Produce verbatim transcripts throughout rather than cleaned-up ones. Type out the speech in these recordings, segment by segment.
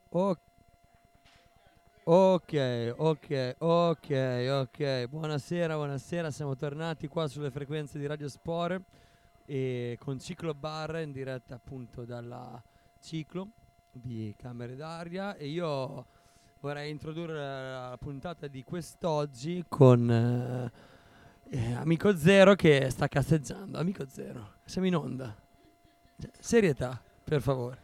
O- ok, ok, ok, ok. Buonasera, buonasera. Siamo tornati qua sulle frequenze di Radio Spore e con Ciclo Bar in diretta appunto dalla Ciclo di Camere d'Aria e io vorrei introdurre la puntata di quest'oggi con eh, eh, Amico Zero che sta casseggiando. Amico Zero, siamo in onda. Cioè, serietà, per favore.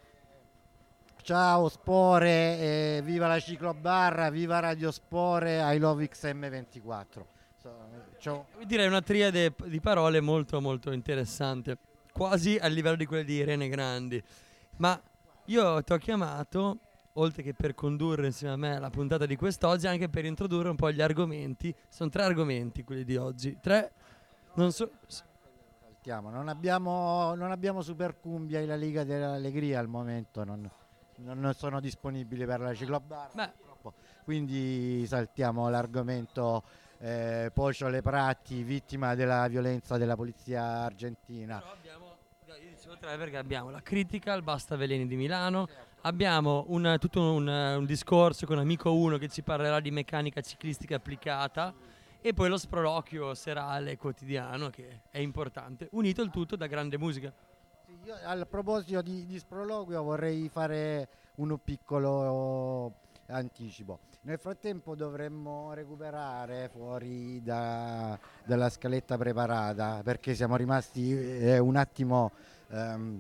Ciao Spore, eh, viva la Ciclobarra, viva Radio Spore, I love X M ventiquattro. So, ciao. Io direi una triade p- di parole molto molto interessante, quasi al livello di quelle di Irene Grandi. Ma io ti ho chiamato, oltre che per condurre insieme a me la puntata di quest'oggi, anche per introdurre un po' gli argomenti. Sono tre argomenti quelli di oggi. Tre, non so... s- Saltiamo. Non abbiamo, non abbiamo Super Cumbia e la Liga dell'Allegria al momento, non, non sono disponibili per la Ciclobarra. Beh, Quindi saltiamo l'argomento eh, Pocio Lepratti, vittima della violenza della polizia argentina. però abbiamo, io dicevo tre perché abbiamo la critica al Basta Veleni di Milano, abbiamo un, tutto un, un discorso con Amico uno che ci parlerà di meccanica ciclistica applicata e poi lo sproloquio serale quotidiano che è importante, unito il tutto da grande musica. Sì, io, a proposito di, di sproloquio vorrei fare un piccolo anticipo. Nel frattempo dovremmo recuperare fuori da- dalla scaletta preparata perché siamo rimasti eh, un attimo ehm,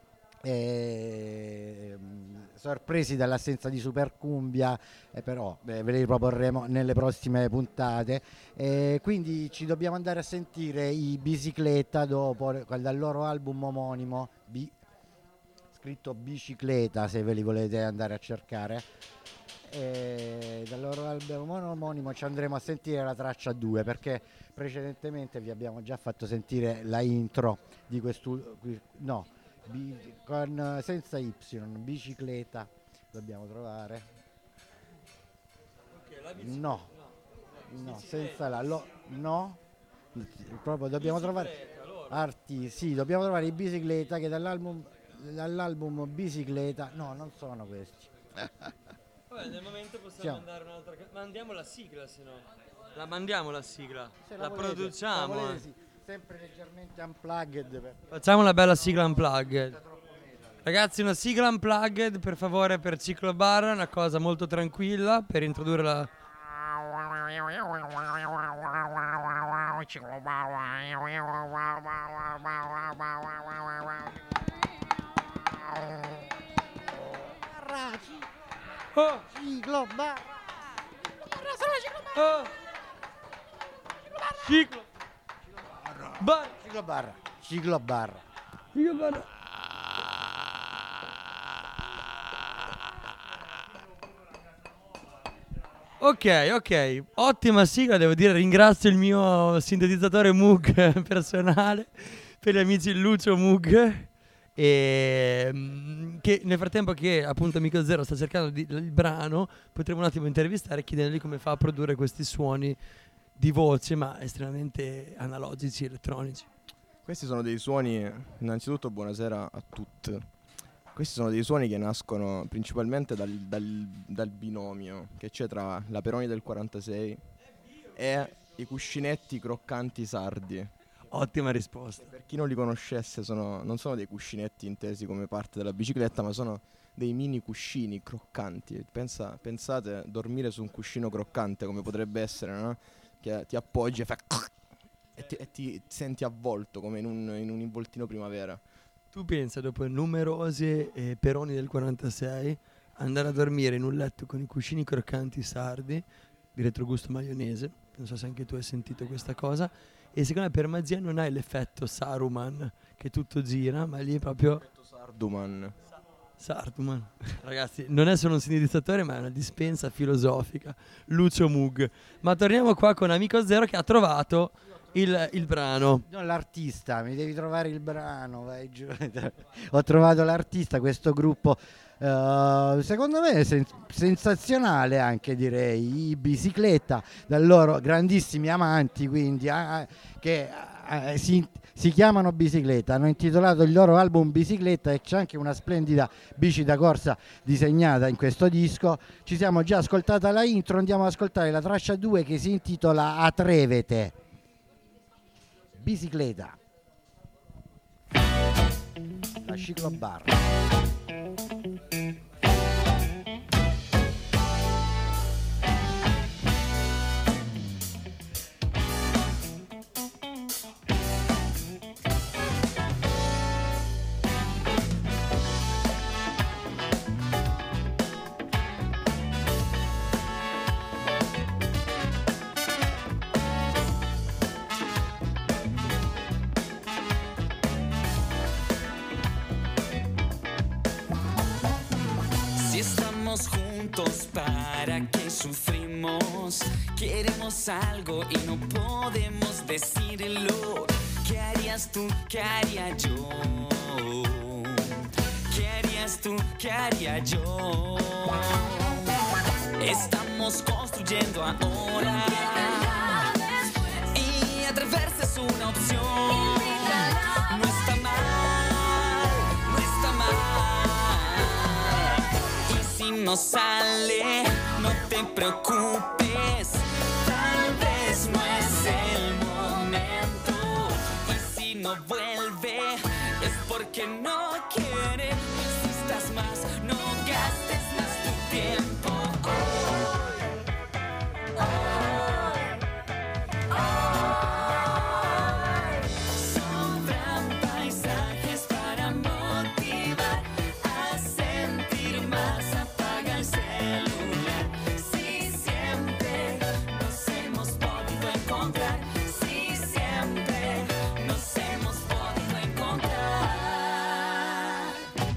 ehm, sorpresi dall'assenza di Supercumbia, eh, però beh, ve le riproporremo nelle prossime puntate. Eh, quindi ci dobbiamo andare a sentire i Bicicletta dopo dal loro album omonimo Bi- scritto Bicicleta, se ve li volete andare a cercare. E dal loro album omonimo ci andremo a sentire la traccia due perché precedentemente vi abbiamo già fatto sentire la intro di questo no bi- con, senza Y, Bicicleta dobbiamo trovare no no senza la lo, no proprio dobbiamo trovare arti sì dobbiamo trovare i Bicicleta che dall'album dall'album Bicicleta no non sono questi. Vabbè, nel momento possiamo Siamo. mandare un'altra... ca- Mandiamo la sigla, se no. La mandiamo la sigla. Se La, volete, produciamo. se volete, eh. sì, sempre leggermente unplugged per Facciamo una bella sigla unplugged. Ragazzi, una sigla unplugged, per favore, per Ciclo Bar, una cosa molto tranquilla, per introdurre la... Oh! Ciclo Barra. Oh! Ciclo! Bar! Ciclo Barra. Ciclo Barra. Ciclo Bar! Ok, ok, ottima sigla, devo dire, ringrazio il mio sintetizzatore Moog personale, per gli amici Lucio Moog, e mm, che nel frattempo che appunto Amico Zero sta cercando di- il brano, potremo un attimo intervistare e chiedergli come fa a produrre questi suoni di voce, ma estremamente analogici, elettronici. Questi sono dei suoni, innanzitutto buonasera a tutti. Questi sono dei suoni che nascono principalmente dal, dal- dal binomio che c'è tra la Peroni del quarantasei e i cuscinetti croccanti sardi. Ottima risposta. Per chi non li conoscesse, sono- non sono dei cuscinetti intesi come parte della bicicletta, ma sono dei mini cuscini croccanti. Pensa- pensate, dormire su un cuscino croccante come potrebbe essere, no? Che ti appoggi e fa e ti, e ti senti avvolto come in un, in un involtino primavera. Tu pensa, dopo numerose eh, Peroni del quarantasei, andare a dormire in un letto con i cuscini croccanti sardi, di retrogusto maionese, non so se anche tu hai sentito questa cosa, e secondo me per magia non hai l'effetto Saruman, che tutto gira, ma lì è proprio Sarduman. Sarduman. Ragazzi, non è solo un sintetizzatore, ma è una dispensa filosofica. Lucio Moog. Ma torniamo qua con Amico Zero che ha trovato il, il brano. Non l'artista, mi devi trovare il brano, vai giù. Ho trovato l'artista, questo gruppo eh, secondo me sen- sensazionale anche direi, i Bicicletta, dai loro grandissimi amanti quindi ah, che ah, si, si chiamano Bicicletta, hanno intitolato il loro album Bicicletta e c'è anche una splendida bici da corsa disegnata in questo disco. Ci siamo già ascoltata la intro, andiamo ad ascoltare la traccia due che si intitola Atrevete. Bicicletta, la Ciclo Bar. Para que sufrimos, queremos algo y no podemos decirlo. ¿Qué harías tú? ¿Qué haría yo? ¿Qué harías tú? ¿Qué haría yo? Estamos construyendo ahora y atreverse es una opción. No está mal, no está mal. Y si no sale, no te preocupes, tal vez no es el momento. Y si no vuelve, es porque no quiere. Si estás más, no gastes más tu tiempo. Sobran paisajes para motivar a sentir más. Apaga el celular. Si siempre nos hemos podido encontrar, si siempre nos hemos podido encontrar.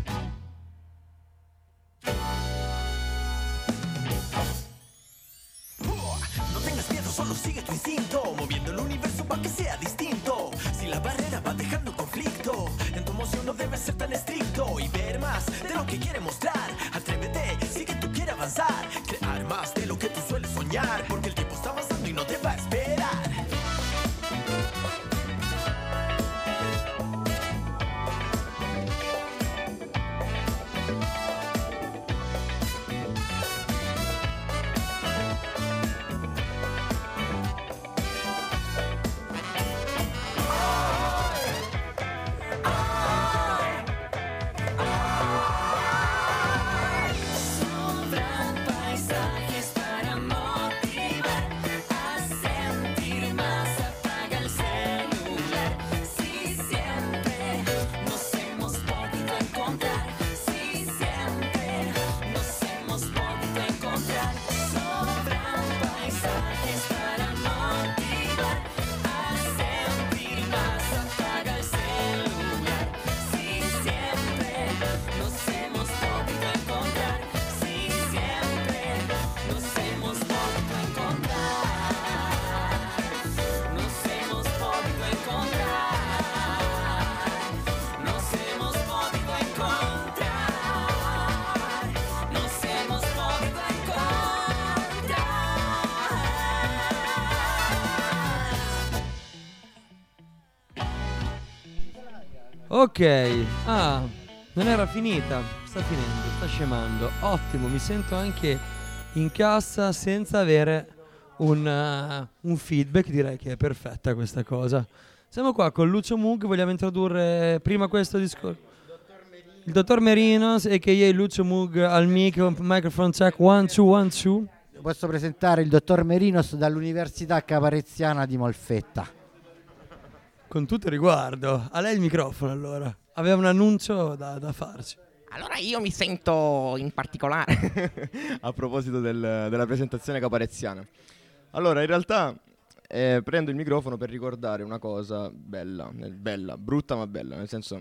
No tengas miedo, solo sigue tu instinto, moviendo el universo para que sea distinto. Si la barrera va dejando conflicto, en tu emoción no debes ser tan estricto y ver más de lo que quiere mostrar. Atrévete, si que tú quieres avanzar, crear más de lo que tú sueles soñar, porque el tiempo está avanzando y no te va a esperar. Sobran paisajes para motivar a sentir más. Apaga el celular. Si siempre nos hemos podido encontrar, si siempre nos hemos podido encontrar. Sobran paisajes para motivar a sentir más. Apaga el celular. Si siempre nos hemos podido encontrar, si siempre nos hemos podido encontrar, nos hemos podido encontrar, nos hemos podido encontrar, nos hemos podido encontrar. Ok, ah, non era finita, sta finendo, sta scemando. Ottimo, mi sento anche in cassa senza avere un, uh, un feedback, direi che è perfetta questa cosa. Siamo qua con Lucio Mug, vogliamo introdurre prima questo discorso. Il dottor Merinos, a k a. Lucio Mug al micro, microphone check, one, two, one, two. Posso presentare il dottor Merinos dall'Università Capareziana di Molfetta. Con tutto riguardo, a lei il microfono allora. Aveva un annuncio da, da farci. Allora io mi sento in particolare. A proposito del- della presentazione capareziana. Allora, in realtà eh, prendo il microfono per ricordare una cosa bella, eh, bella, brutta ma bella, nel senso,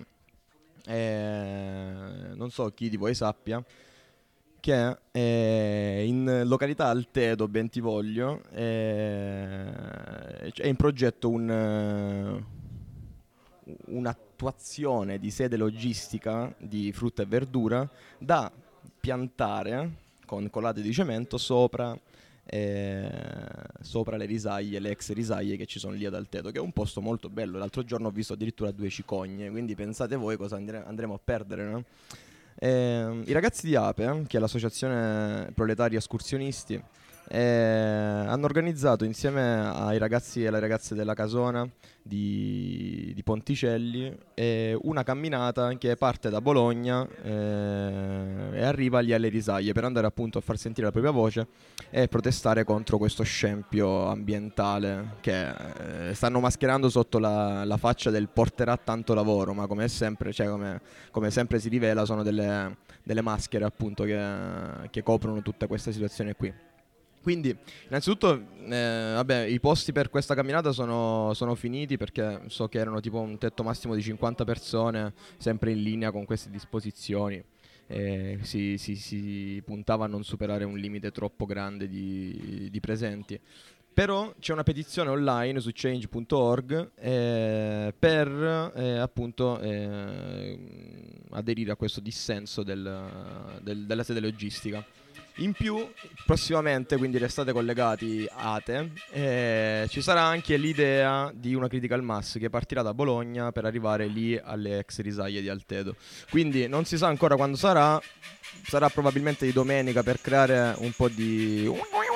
eh, non so chi di voi sappia, che eh, in località Altedo, Bentivoglio, eh, è in progetto un, eh, un'attuazione di sede logistica di frutta e verdura da piantare con colate di cemento sopra eh, sopra le risaie, le ex risaie che ci sono lì ad Altedo, che è un posto molto bello. L'altro giorno ho visto addirittura due cicogne, quindi pensate voi cosa andre- andremo a perdere, no? Eh, I ragazzi di APE, che è l'associazione proletaria escursionisti, eh, hanno organizzato insieme ai ragazzi e alle ragazze della Casona di, di Ponticelli eh, una camminata che parte da Bologna eh, e arriva lì alle risaie per andare appunto a far sentire la propria voce e protestare contro questo scempio ambientale che eh, stanno mascherando sotto la, la faccia del porterà tanto lavoro, ma come sempre, cioè come, come sempre si rivela sono delle, delle maschere appunto che, che coprono tutta questa situazione qui. Quindi innanzitutto eh, vabbè, i posti per questa camminata sono, sono finiti, perché so che erano tipo un tetto massimo di cinquanta persone, sempre in linea con queste disposizioni. Eh, si, si, si puntava a non superare un limite troppo grande di, di presenti. Però c'è una petizione online su change punto org eh, per eh, appunto eh, aderire a questo dissenso del, del, della sede logistica. In più, prossimamente, quindi restate collegati ATE, eh, ci sarà anche l'idea di una critical mass che partirà da Bologna per arrivare lì alle ex risaie di Altedo. Quindi non si sa ancora quando sarà, sarà probabilmente di domenica per creare un po' di...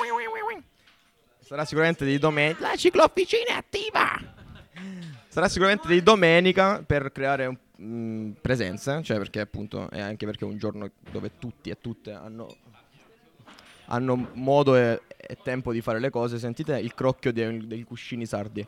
Sarà sicuramente di domenica... La ciclofficina è attiva! Sarà sicuramente di domenica per creare un, mh, presenza, cioè perché appunto è anche perché è un giorno dove tutti e tutte hanno... hanno modo e, e tempo di fare le cose. Sentite il crocchio dei, dei cuscini sardi.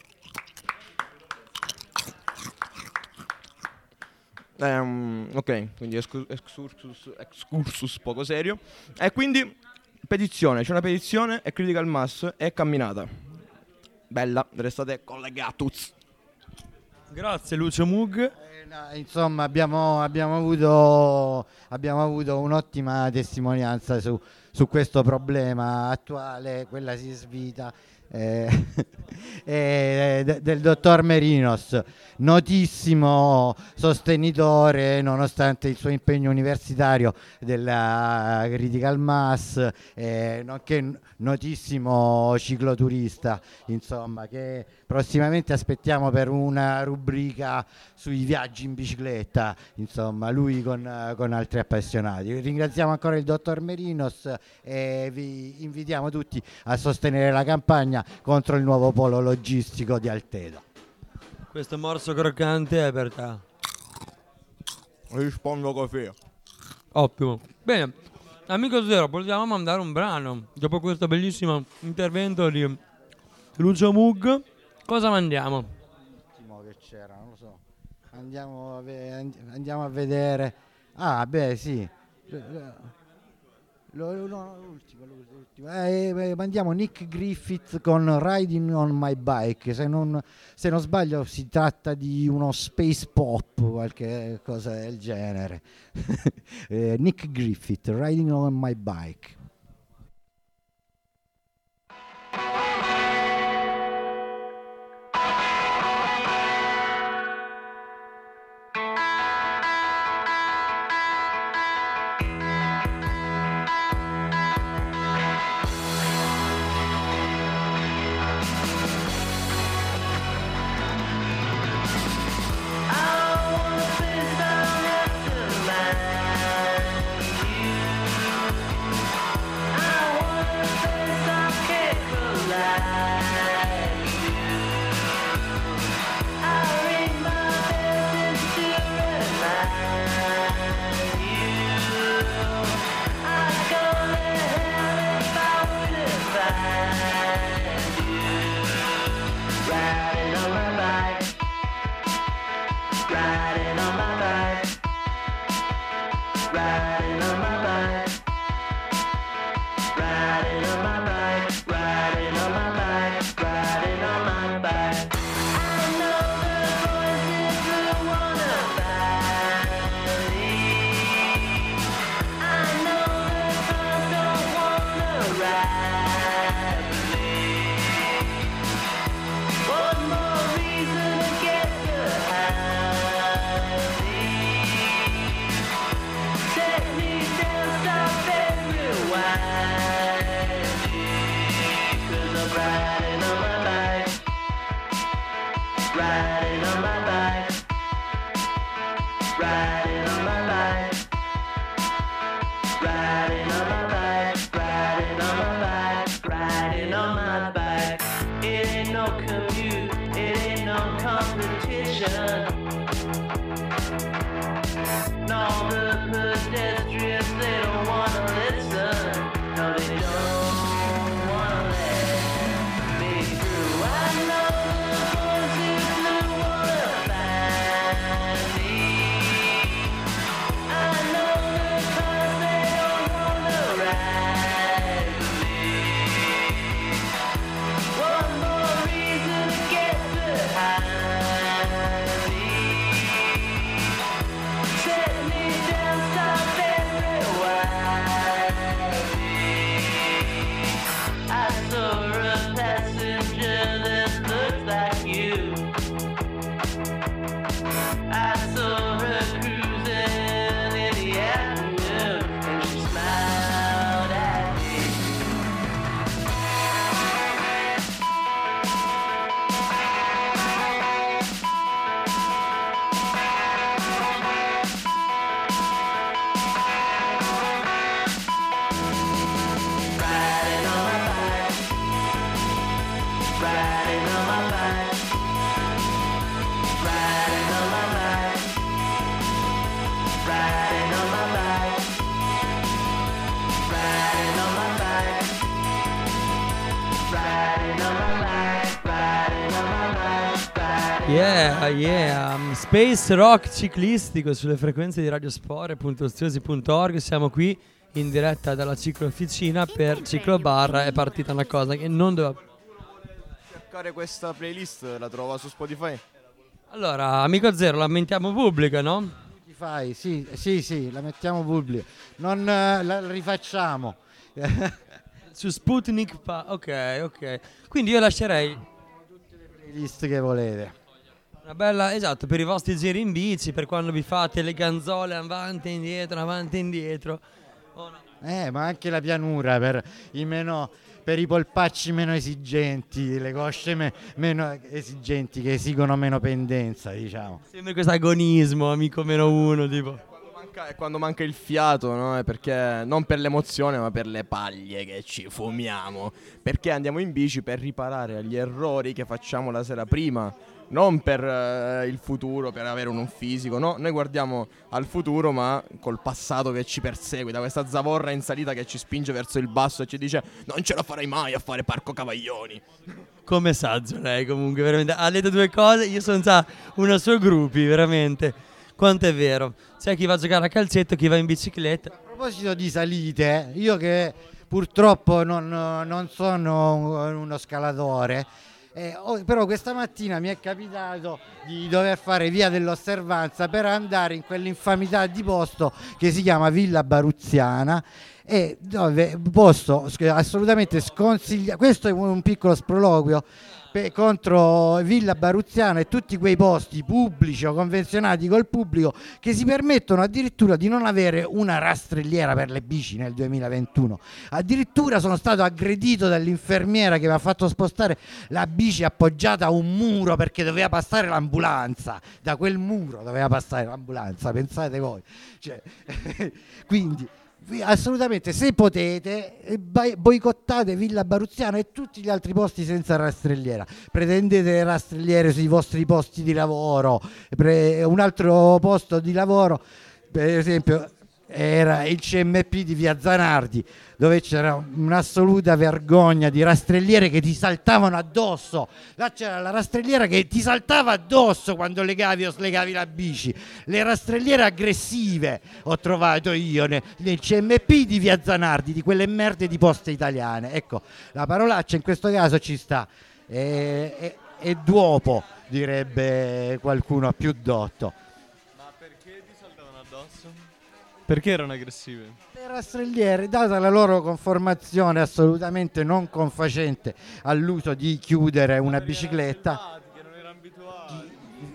Um, ok, quindi excursus, excursus, excursus poco serio. E quindi petizione, c'è una petizione e critical mass e camminata. Bella, restate collegati. Grazie Lucio Mug. Eh, no, insomma abbiamo, abbiamo, avuto, abbiamo avuto un'ottima testimonianza su, su questo problema attuale, quella si svita eh, eh, de, del dottor Merinos, notissimo sostenitore nonostante il suo impegno universitario della critical mass, eh, nonché notissimo cicloturista, insomma, che prossimamente aspettiamo per una rubrica sui viaggi in bicicletta, insomma, lui con, con altri appassionati. Ringraziamo ancora il dottor Merinos e vi invitiamo tutti a sostenere la campagna contro il nuovo polo logistico di Altedo. Questo morso croccante è per te. Rispondo così. Ottimo. Bene, amico Zero, vogliamo mandare un brano dopo questo bellissimo intervento di Lucio Mug. Cosa mandiamo? L'ultimo che c'era, non lo so. Andiamo a, ve- andiamo a vedere. Ah, beh, sì. Lo, no, no, l'ultimo, l'ultimo. Eh, eh, mandiamo Nick Griffith con Riding on My Bike. Se non, se non sbaglio si tratta di uno space pop, qualche cosa del genere. eh, Nick Griffith, Riding on My Bike. I wanna Yeah, yeah, um, Space Rock ciclistico sulle frequenze di radiosport punto oziosi punto org. Siamo qui in diretta dalla ciclofficina per Ciclobar. È partita una cosa che non doveva... Cercare questa playlist, la trova su Spotify? Allora, amico Zero, la mettiamo pubblica, no? Ti fai? Sì, sì, sì, la mettiamo pubblica. Non eh, la rifacciamo. Su Sputnik pa- ok, ok. Quindi io lascerei Playlist che volete. una bella, esatto, per i vostri giri in bici, per quando vi fate le ganzole avanti e indietro, avanti e indietro. Oh, no. Eh, ma anche la pianura per i meno, per i polpacci meno esigenti, le cosce me- meno esigenti che esigono meno pendenza, diciamo. Sembra questo agonismo, amico meno uno, tipo. Quando manca, è quando manca il fiato, no? È perché non per l'emozione, ma per le paglie che ci fumiamo. Perché andiamo in bici per riparare agli errori che facciamo la sera prima. Non per eh, il futuro, per avere un fisico, no? Noi guardiamo al futuro ma col passato che ci persegue, da questa zavorra in salita che ci spinge verso il basso e ci dice non ce la farai mai a fare Parco Cavaglioni. Come saggio lei comunque, veramente. Ha detto due cose, io sono già una sua gruppi, veramente. Quanto è vero. C'è chi va a giocare a calcetto, chi va in bicicletta. A proposito di salite, io che purtroppo non, non sono uno scalatore, eh, ho- però questa mattina mi è capitato di dover fare via dell'Osservanza per andare in quell'infamità di posto che si chiama Villa Baruzziana, e dove posto sc- assolutamente sconsigliato. Questo è un un piccolo sproloquio pe- contro Villa Baruzziana e tutti quei posti pubblici o convenzionati col pubblico che si permettono addirittura di non avere una rastrelliera per le bici nel duemilaventuno. Addirittura sono stato aggredito dall'infermiera che mi ha fatto spostare la bici appoggiata a un muro perché doveva passare l'ambulanza. Da quel muro doveva passare l'ambulanza, pensate voi. Cioè, quindi vi- assolutamente, se potete, eh, bai- boicottate Villa Baruzziana e tutti gli altri posti senza rastrelliera. Pretendete le rastrelliere sui vostri posti di lavoro. Pre- un altro posto di lavoro, per esempio, era il C M P di Via Zanardi, dove c'era un'assoluta vergogna di rastrelliere che ti saltavano addosso. Là c'era la rastrelliera che ti saltava addosso quando legavi o slegavi la bici. Le rastrelliere aggressive ho trovato io ne- nel C M P di Via Zanardi, di quelle merde di Poste Italiane. Ecco, la parolaccia in questo caso ci sta. E, e, e duopo, direbbe qualcuno più dotto. Ma perché ti saltavano addosso? Perché erano aggressive? Le rastrelliere, data la loro conformazione assolutamente non confacente all'uso di chiudere una bicicletta, Che non erano abituati.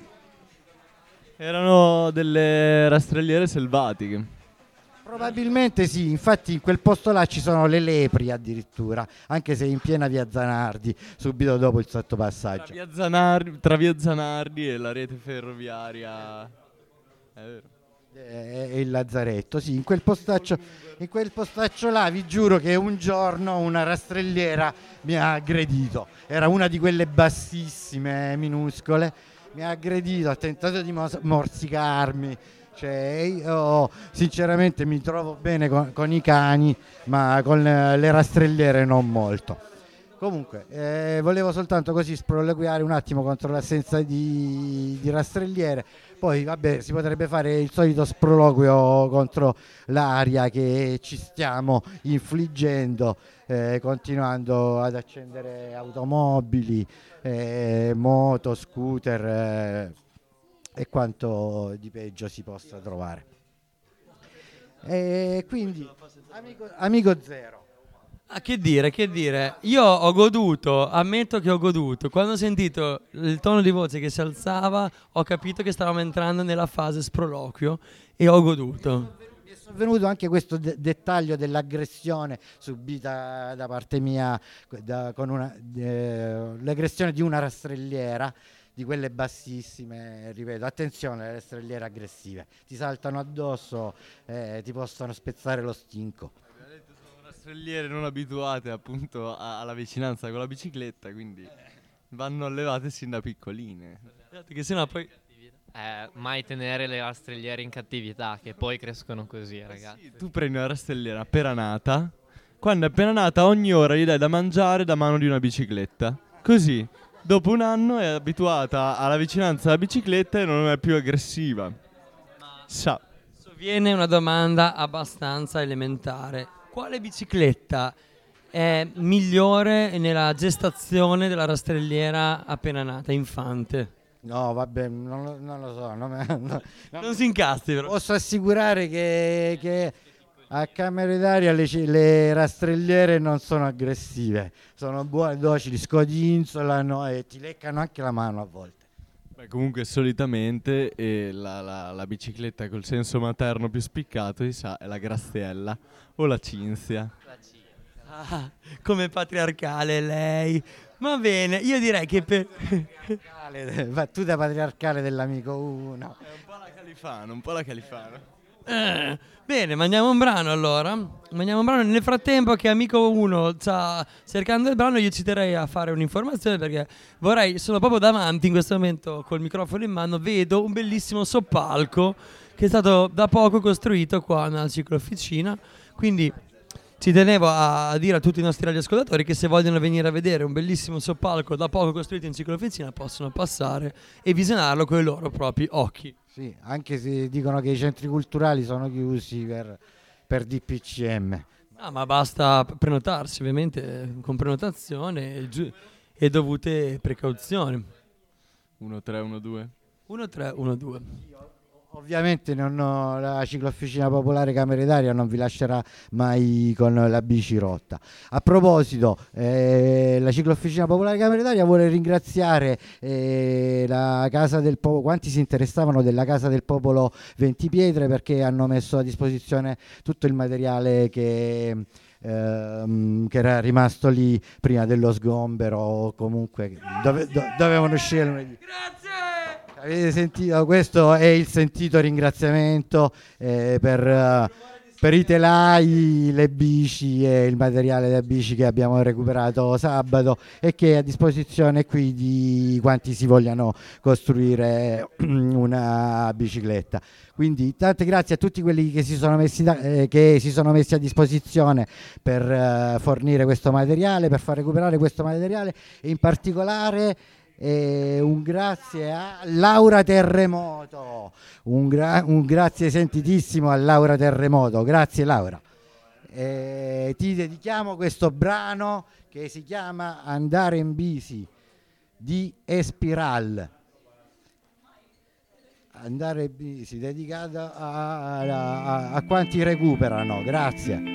Erano delle rastrelliere selvatiche. probabilmente sì, infatti in quel posto là ci sono le lepri addirittura, anche se in piena via Zanardi, subito dopo il Tra sottopassaggio. via Zanardi, tra via Zanardi e la rete ferroviaria. È vero. E e il lazzaretto, sì, in quel postaccio, in quel postaccio là vi giuro che un giorno una rastrelliera mi ha aggredito. Era una di quelle bassissime, minuscole, mi ha aggredito, ha tentato di mos- morsicarmi. Cioè, io sinceramente mi trovo bene con, con i cani, ma con eh, le rastrelliere non molto. Comunque, eh, volevo soltanto così sproloquiare un attimo contro l'assenza di, di rastrelliere. Poi, vabbè, si potrebbe fare il solito sproloquio contro l'aria che ci stiamo infliggendo, eh, continuando ad accendere automobili, eh, moto, scooter eh, e quanto di peggio si possa trovare. E quindi, amico, amico Zero. Ah, che dire, che dire. Io ho goduto, ammetto che ho goduto. Quando ho sentito il tono di voce che si alzava, ho capito che stavamo entrando nella fase sproloquio e ho goduto. Mi è sovvenuto anche questo de- dettaglio dell'aggressione subita da parte mia, da- con una, eh, l'aggressione di una rastrelliera, di quelle bassissime, ripeto, attenzione alle rastrelliere aggressive, ti saltano addosso, eh, ti possono spezzare lo stinco. Rastrelliere non abituate appunto a- alla vicinanza con la bicicletta, quindi vanno allevate sin da piccoline. Che sennò poi... Eh, mai tenere le rastrelliere in cattività, che poi crescono così, ragazzi. Sì, tu prendi una rastrelliera appena nata, quando è appena nata ogni ora gli dai da mangiare da mano di una bicicletta. Così, dopo un anno è abituata alla vicinanza alla bicicletta e non è più aggressiva. Sa. Viene una domanda abbastanza elementare. Quale bicicletta è migliore nella gestazione della rastrelliera appena nata, infante? No, vabbè, non lo, non lo so. Non, no, no. Non si incasti, però. Posso assicurare che, che a Camere d'Aria le, ci- le rastrelliere non sono aggressive, sono buone, docili, scodinzolano e ti leccano anche la mano a volte. Beh, comunque solitamente eh, la, la, la bicicletta col senso materno più spiccato si sa è la Graziella o la Cinzia. Ah, come patriarcale lei. Va bene, io direi che per... Battuta patriarcale dell'amico uno. È un po' la Califano, un po' la Califano. Eh, bene, mandiamo un brano allora. Mandiamo un brano. Nel frattempo che amico uno sta cercando il brano, io ci terrei a fare un'informazione perché vorrei, sono proprio davanti in questo momento col microfono in mano, vedo un bellissimo soppalco che è stato da poco costruito qua nella ciclofficina, quindi ci tenevo a dire a tutti i nostri radioascoltatori che se vogliono venire a vedere un bellissimo soppalco da poco costruito in ciclofficina possono passare e visionarlo con i loro propri occhi. Sì, anche se dicono che i centri culturali sono chiusi per, per D P C M. Ah, ma basta prenotarsi ovviamente con prenotazione e, giu- e dovute precauzioni. uno tre uno due uno tre uno due. Ovviamente non ho- la ciclofficina popolare Camere d'Aria non vi lascerà mai con la bici rotta. A proposito, eh, la ciclofficina popolare Camere d'Aria vuole ringraziare eh, la Casa del Popolo, quanti si interessavano della Casa del Popolo venti Pietre, perché hanno messo a disposizione tutto il materiale che... ehm, che era rimasto lì prima dello sgombero, o comunque dove, do- dovevano uscire lunedì. Avete sentito? Questo è il sentito ringraziamento eh, per, eh, per i telai, le bici e il materiale da bici che abbiamo recuperato sabato e che è a disposizione qui di quanti si vogliano costruire una bicicletta. Quindi tante grazie a tutti quelli che si sono messi, da- eh, che si sono messi a disposizione per eh, fornire questo materiale, per far recuperare questo materiale e in particolare e un grazie a Laura Terremoto, un, gra- un grazie sentitissimo a Laura Terremoto, grazie Laura. E ti dedichiamo questo brano che si chiama Andare in bici di Espiral. Andare in bici, dedicato a, a- a- a quanti recuperano, grazie.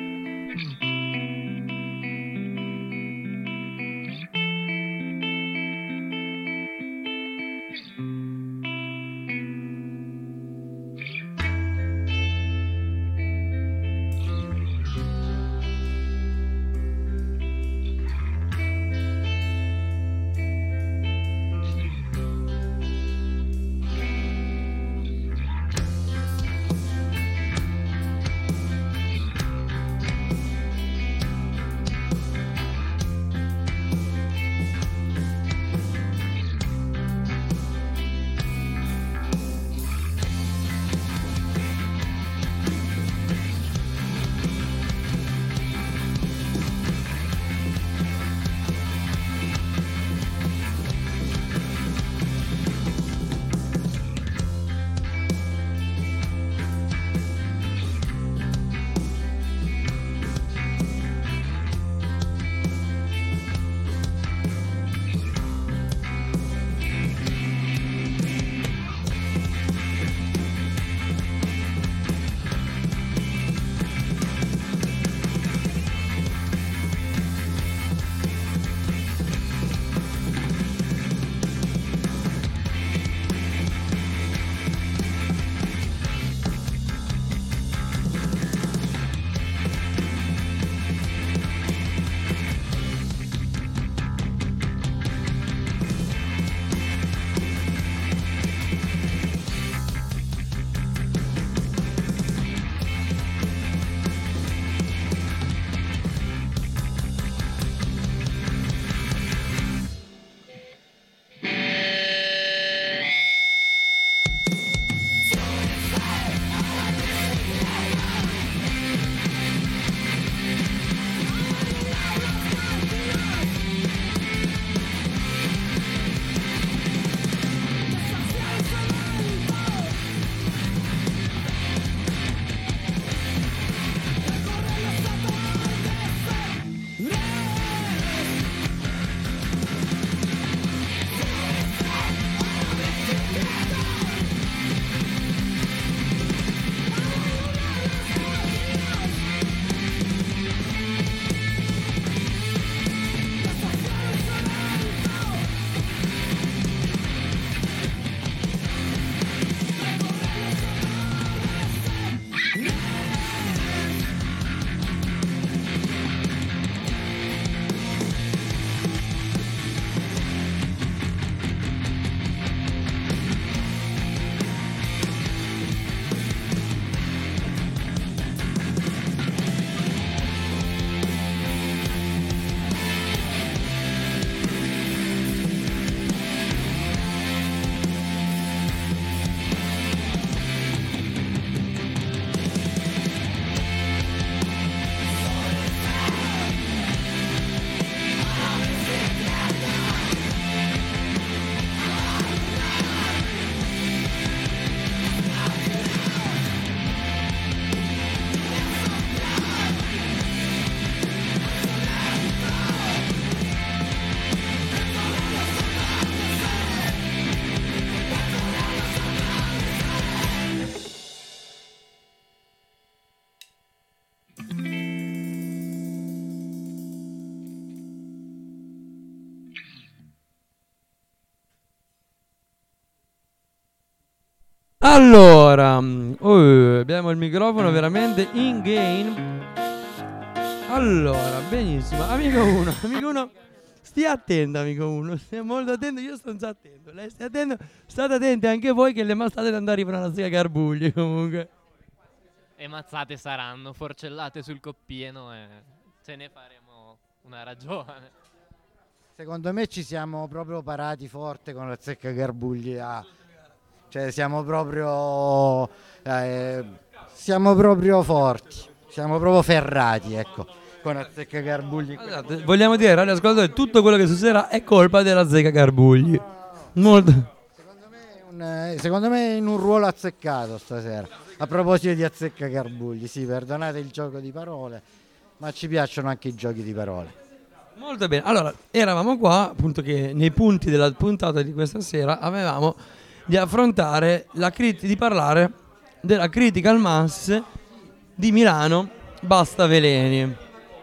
Allora, mm, oh, abbiamo il microfono veramente in game. Allora, benissimo. Amico uno, amico uno, stia attento, amico uno. Stia molto attento, io sto già attento. Lei stia attento, state attenti anche voi che le mazzate da andare arrivano alla Zecca Garbugli comunque. E mazzate saranno, forcellate sul coppieno e ce ne faremo una ragione. Secondo me ci siamo proprio parati forte con la Zecca Garbugli. Ah. Cioè siamo proprio eh, siamo proprio forti, siamo proprio ferrati, ecco, con la Zecca Garbugli. Allora, vogliamo dire, radio ascoltatore, tutto quello che succederà è colpa della Zecca Garbugli. Molto. Secondo me, è un, eh, secondo me è in un ruolo azzeccato stasera. A proposito di Azzecca Garbugli, sì, perdonate il gioco di parole, ma ci piacciono anche i giochi di parole. Molto bene, allora eravamo qua appunto che nei punti della puntata di questa sera avevamo di affrontare la crit- di parlare della Critical Mass di Milano Basta Veleni.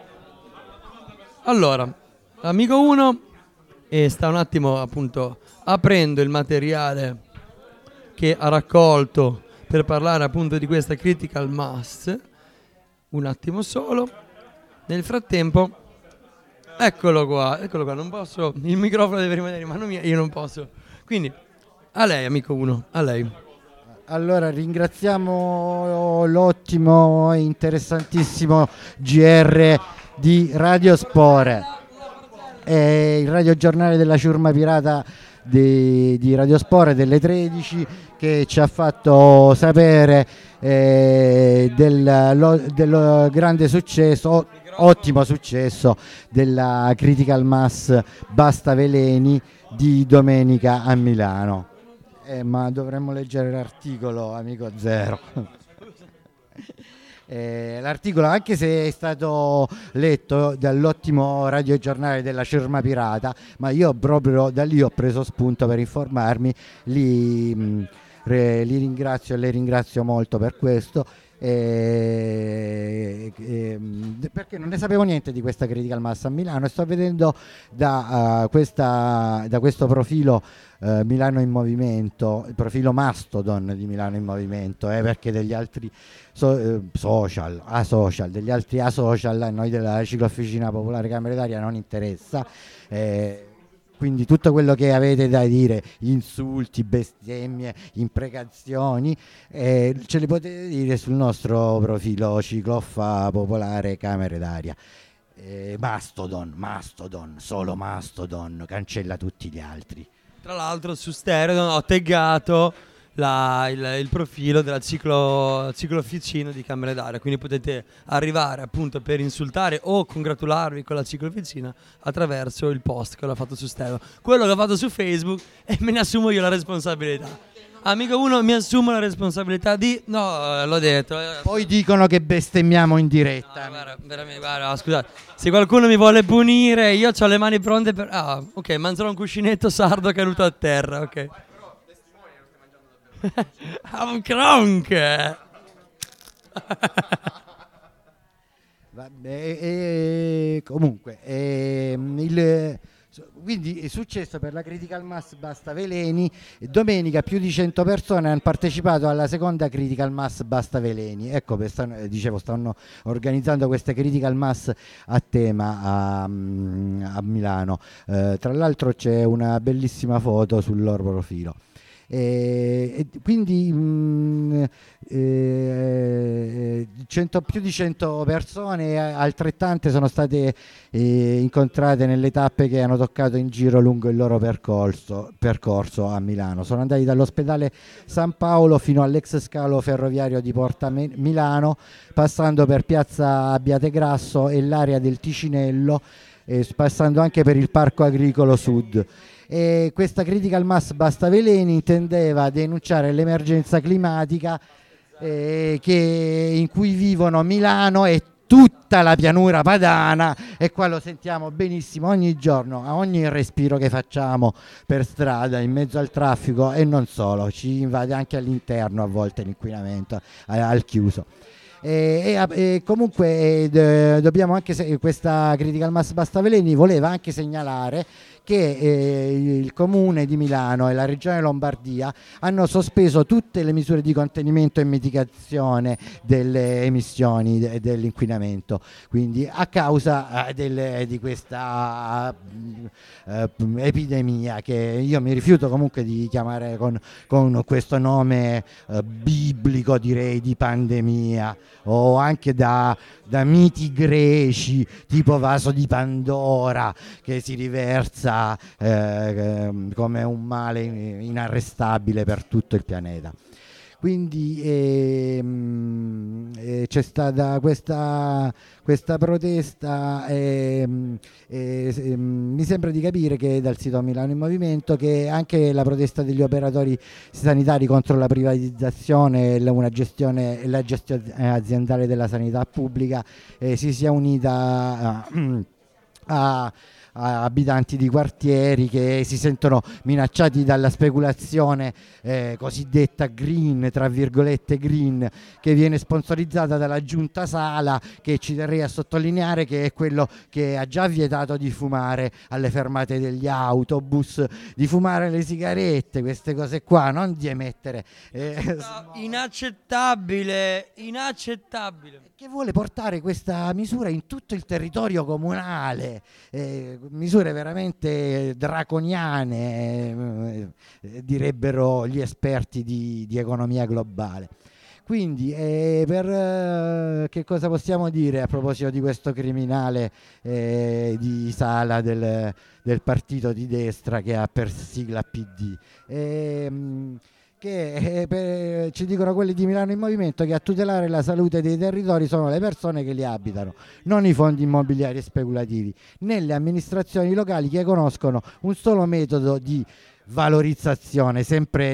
Allora, l'amico uno e sta un attimo appunto aprendo il materiale che ha raccolto per parlare appunto di questa Critical Mass. Un attimo solo. Nel frattempo, eccolo qua, eccolo qua, non posso, il microfono deve rimanere in mano mia, io non posso. Quindi, a lei amico uno, a lei. Allora ringraziamo l'ottimo e interessantissimo G R di Radiospore, è il radiogiornale della ciurma pirata di, di Radiospore delle tredici, che ci ha fatto sapere eh, del, lo, del grande successo, ottimo successo della Critical Mass Basta Veleni di domenica a Milano. Eh, ma dovremmo leggere l'articolo, amico Zero. Eh, l'articolo, anche se è stato letto dall'ottimo radiogiornale della ciurma pirata, ma io proprio da lì ho preso spunto per informarmi, li, mh, re, li ringrazio e le ringrazio molto per questo. Eh, eh, perché non ne sapevo niente di questa Critical Mass a Milano e sto vedendo da, uh, questa, da questo profilo uh, Milano in Movimento, il profilo Mastodon di Milano in Movimento, eh, perché degli altri so, eh, social, asocial, degli altri asocial a noi della Ciclofficina Popolare Camere d'Aria non interessa. Eh, Quindi tutto quello che avete da dire, insulti, bestemmie, imprecazioni, eh, ce li potete dire sul nostro profilo Cicloffa Popolare Camere d'Aria. Eh, Mastodon, Mastodon, solo Mastodon, cancella tutti gli altri. Tra l'altro su Stereo ho taggato la, il, il profilo della ciclo, ciclofficina di Camere d'Aria, quindi potete arrivare appunto per insultare o congratularvi con la ciclofficina attraverso il post che l'ho fatto su Stereo. Quello che ho fatto su Facebook e me ne assumo io la responsabilità. Amico uno, mi assumo la responsabilità di... No, l'ho detto. Poi dicono che bestemmiamo in diretta. No, guarda, veramente, guarda, scusate, se qualcuno mi vuole punire, io ho le mani pronte per... Ah, ok, mangerò un cuscinetto sardo caduto a terra, ok. Un cronk. Vabbè, e, comunque e, il, quindi è successo per la Critical Mass Basta Veleni. Domenica più di cento persone hanno partecipato alla seconda Critical Mass Basta Veleni. Ecco, per stanno, dicevo, stanno organizzando queste Critical Mass a tema a, a Milano. Eh, tra l'altro c'è una bellissima foto sul loro profilo. E, e quindi mh, eh, cento, più di cento persone, altrettante sono state eh, incontrate nelle tappe che hanno toccato in giro lungo il loro percorso, percorso a Milano. Sono andati dall'ospedale San Paolo fino all'ex scalo ferroviario di Porta Me- Milano, passando per piazza Abbiategrasso e l'area del Ticinello, eh, passando anche per il Parco Agricolo Sud. E questa Critical Mass Basta Veleni intendeva denunciare l'emergenza climatica eh, che, in cui vivono Milano e tutta la pianura padana, e qua lo sentiamo benissimo ogni giorno, a ogni respiro che facciamo per strada in mezzo al traffico, e non solo, ci invade anche all'interno a volte l'inquinamento al chiuso. E, e, e comunque eh, dobbiamo anche se, questa Critical Mass Bastaveleni voleva anche segnalare che eh, il Comune di Milano e la Regione Lombardia hanno sospeso tutte le misure di contenimento e mitigazione delle emissioni de, dell'inquinamento, quindi a causa eh, del, di questa eh, epidemia che io mi rifiuto comunque di chiamare con, con questo nome eh, biblico, direi, di pandemia, o anche da, da miti greci tipo vaso di Pandora che si riversa eh, come un male inarrestabile per tutto il pianeta. Quindi ehm, eh, c'è stata questa, questa protesta e eh, eh, mi sembra di capire che dal sito Milano in Movimento che anche la protesta degli operatori sanitari contro la privatizzazione e una gestione, la gestione aziendale della sanità pubblica eh, si sia unita a, a a abitanti di quartieri che si sentono minacciati dalla speculazione eh, cosiddetta green, tra virgolette green, che viene sponsorizzata dalla Giunta Sala, che ci terrei a sottolineare che è quello che ha già vietato di fumare alle fermate degli autobus, di fumare le sigarette, queste cose qua, non di emettere eh, inaccettabile, inaccettabile. Che vuole portare questa misura in tutto il territorio comunale, eh, misure veramente draconiane, eh, direbbero gli esperti di, di economia globale. Quindi eh, per eh, che cosa possiamo dire a proposito di questo criminale eh, di Sala del, del partito di destra che ha per sigla P D? Ehm, che eh, per, ci dicono quelli di Milano in Movimento che a tutelare la salute dei territori sono le persone che li abitano, non i fondi immobiliari speculativi, né le amministrazioni locali che conoscono un solo metodo di valorizzazione, sempre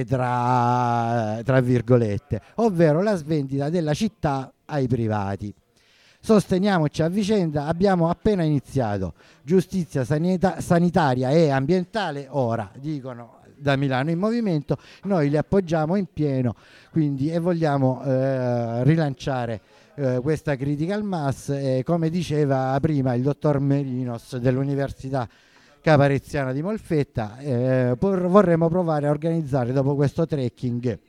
tra, tra virgolette, ovvero la svendita della città ai privati. Sosteniamoci a vicenda, abbiamo appena iniziato. Giustizia sanita- sanitaria e ambientale ora, dicono da Milano in Movimento, noi li appoggiamo in pieno, quindi e vogliamo eh, rilanciare eh, questa Critical Mass e, come diceva prima il dottor Merinos dell'Università Capareziana di Molfetta, eh, por- vorremmo provare a organizzare dopo questo trekking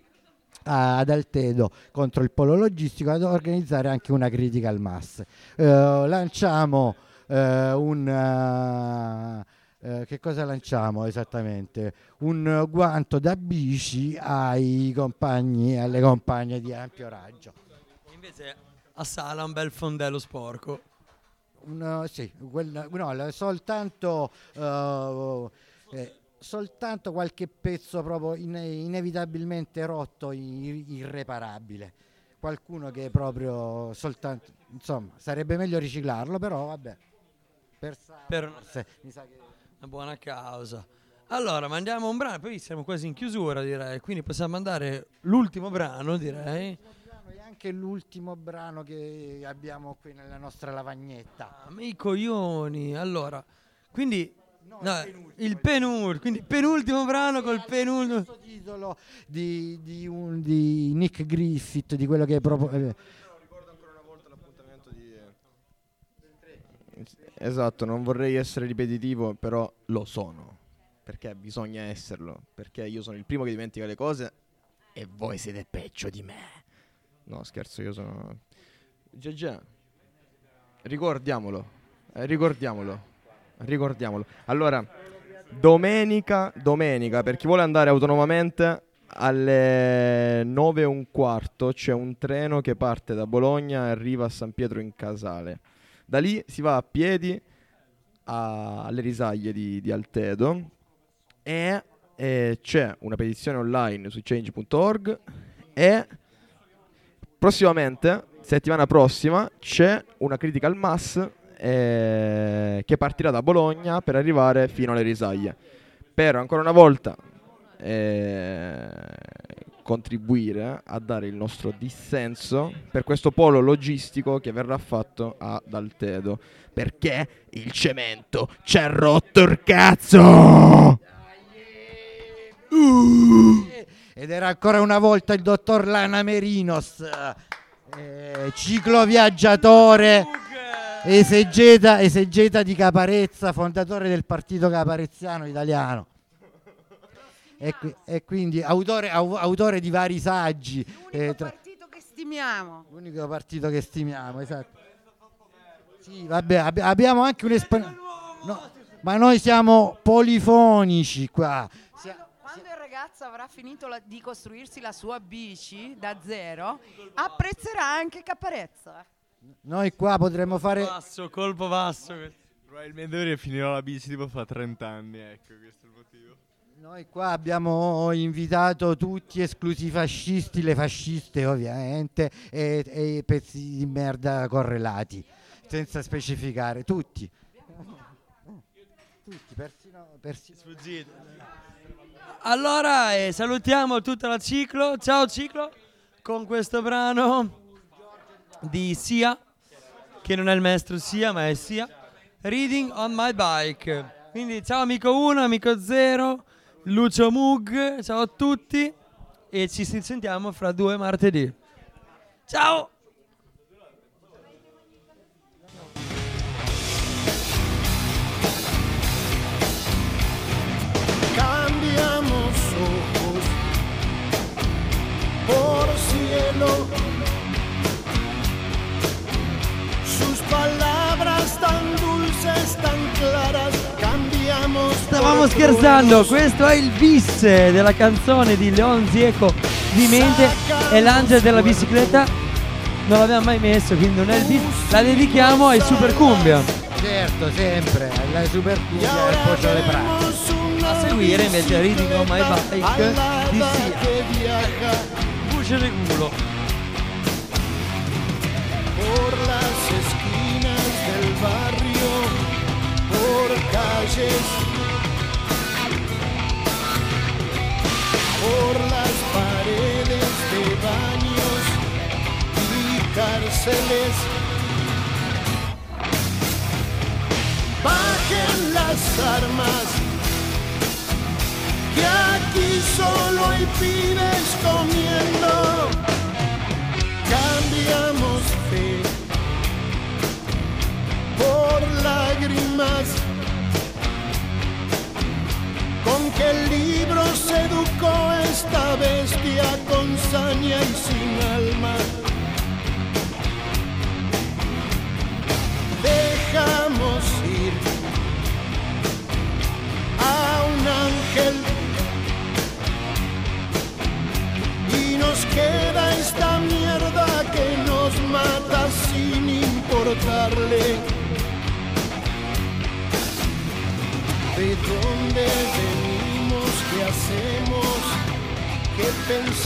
ad Altedo contro il polo logistico ad organizzare anche una Critical Mass. Eh, lanciamo eh, un... Uh, Eh, che cosa lanciamo esattamente? Un guanto da bici ai compagni e alle compagne di ampio raggio. Invece a Sala un bel fondello sporco. Un, sì, quel, no, soltanto, uh, eh, soltanto qualche pezzo proprio in, inevitabilmente rotto, ir- irreparabile. Qualcuno che proprio soltanto, insomma, sarebbe meglio riciclarlo, però vabbè. Per, per forse, mi sa che una buona causa. Allora, mandiamo un brano, poi siamo quasi in chiusura, direi, quindi possiamo mandare l'ultimo brano, direi. E anche l'ultimo brano che abbiamo qui nella nostra lavagnetta. Ah, i coglioni. Allora, quindi no, no, il penultimo, il penultimo, quindi penultimo brano col penultimo questo titolo di, di, un, di Nick Griffith, di quello che proprio Esatto, non vorrei essere ripetitivo, però lo sono, perché bisogna esserlo, perché io sono il primo che dimentica le cose e voi siete peggio di me. No, scherzo, io sono... Già già, ricordiamolo, eh, ricordiamolo, ricordiamolo. Allora, domenica, domenica, per chi vuole andare autonomamente, alle nove e un quarto c'è un treno che parte da Bologna e arriva a San Pietro in Casale. Da lì si va a piedi a, alle risaie di, di Altedo e, e c'è una petizione online su change punto org e prossimamente, settimana prossima, c'è una Critical Mass eh, che partirà da Bologna per arrivare fino alle risaie. Per ancora una volta eh, contribuire a dare il nostro dissenso per questo polo logistico che verrà fatto ad Altedo, perché il cemento ci ha rotto il cazzo. Uh! Ed era ancora una volta il dottor Lana Merinos. eh, cicloviaggiatore, esegeta, esegeta di Caparezza, fondatore del partito capareziano italiano. E, qui- e quindi autore, au- autore di vari saggi. eh, tra- partito che stimiamo. L'unico partito che stimiamo, esatto. Sì, vabbè, abbi- abbiamo anche un espan- no, ma noi siamo polifonici qua. Sia- Quando il ragazzo avrà finito la- di costruirsi la sua bici da zero, apprezzerà anche Caparezza. Noi qua potremmo fare Basso, colpo basso. Probabilmente ora finirò la bici tipo fra trenta anni, ecco, questo è il motivo. Noi qua abbiamo invitato tutti esclusi fascisti, le fasciste ovviamente, e, e i pezzi di merda correlati, senza specificare, tutti. Tutti, persino... persino... Allora eh, salutiamo tutta la Ciclo. Ciao Ciclo, con questo brano di Sia, che non è il maestro Sia ma è Sia, Reading on My Bike. Quindi ciao amico uno, amico zero, Lucio Mug, ciao a tutti e ci sentiamo fra due martedì. Ciao! Cambiamos ojos por cielo, sus palabras tan dulces, tan claras, cambiamos. Stavamo por scherzando, truenos. questo è il bis della canzone di Leon Zieco di Mente e l'angelo della bicicletta. Non l'abbiamo mai messo, quindi non è il bis. La dedichiamo ai Super Cumbia. Certo, sempre, la super cumbia e il Poggio alle Prate. A seguire invece Reading on My Bike di Sia. Que viaja Buce di culo. por las esquinas del barrio, por calles, por las paredes de baños y cárceles. Bajen las armas, que aquí solo hay pibes comiendo. Cambiamos fe por lágrimas, con que el libro se educó esta bestia con saña y sin alma. Dejamos ir a un ángel y nos queda esta mierda que nos mata sin importarle de dónde venimos, qué hacemos, qué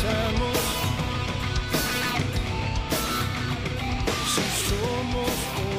pensamos, si somos